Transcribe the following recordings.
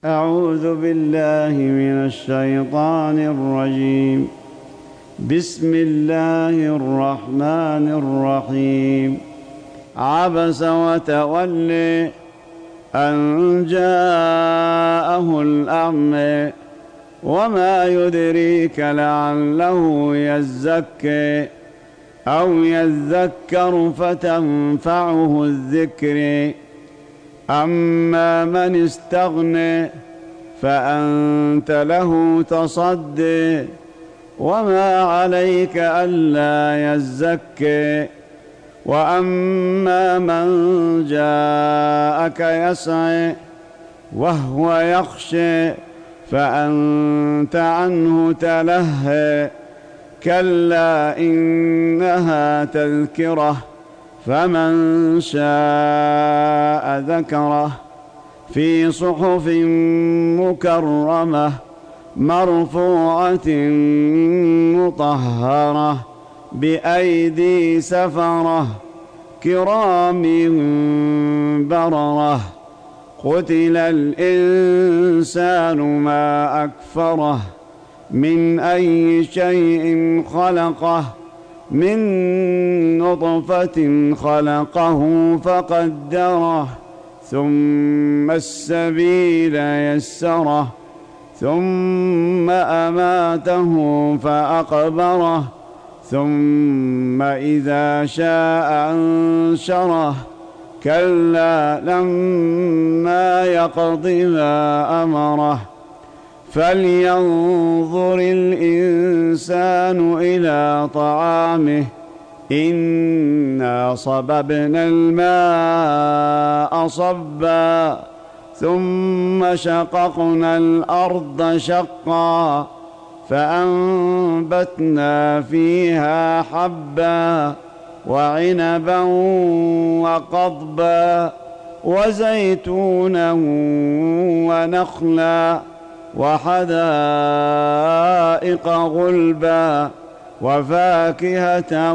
أعوذ بالله من الشيطان الرجيم. بسم الله الرحمن الرحيم. عبس وتولي أن جاءه الأعمى وما يدريك لعله يزكي أو يذكر فتنفعه الذكر. أما من استغنى فأنت له تصدي وما عليك ألا يزكي. وأما من جاءك يسعى وهو يخشى فأنت عنه تلهى. كلا إنها تذكرة فمن شاء ذكره في صحف مكرمة مرفوعة مطهرة بأيدي سفرة كرام بررة. قتل الإنسان ما أكفره من أي شيء خلقه من نطفة خلقه فقدره ثم السبيل يسره ثم أماته فأقبره ثم إذا شاء أنشره. كلا لما يقض ما أمره. فلينظر الإنسان إلى طعامه إنا صببنا الماء صبا ثم شققنا الأرض شقا فأنبتنا فيها حبا وعنبا وقضبا وزيتونا ونخلا وحدائق غلبا وفاكهة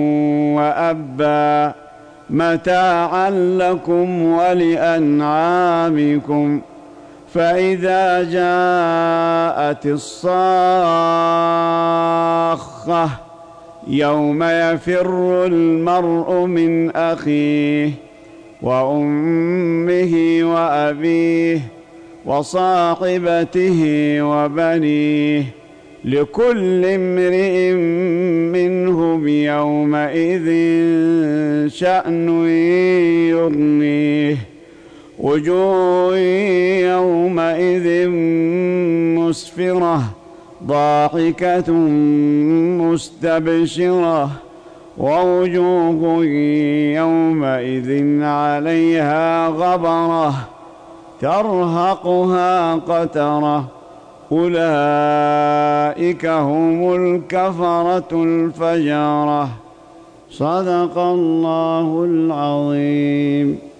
وأبا متاعا لكم ولأنعامكم. فإذا جاءت الصاخة يوم يفر المرء من أخيه وأمه وأبيه وصاحبته وبنيه لكل امرئ منهم يومئذ شأن يغنيه. وجوه يومئذ مسفرة ضاحكة مستبشرة ووجوه يومئذ عليها غبرة ترهقها قترة. أولئك هم الكفرة الفجرة. صدق الله العظيم.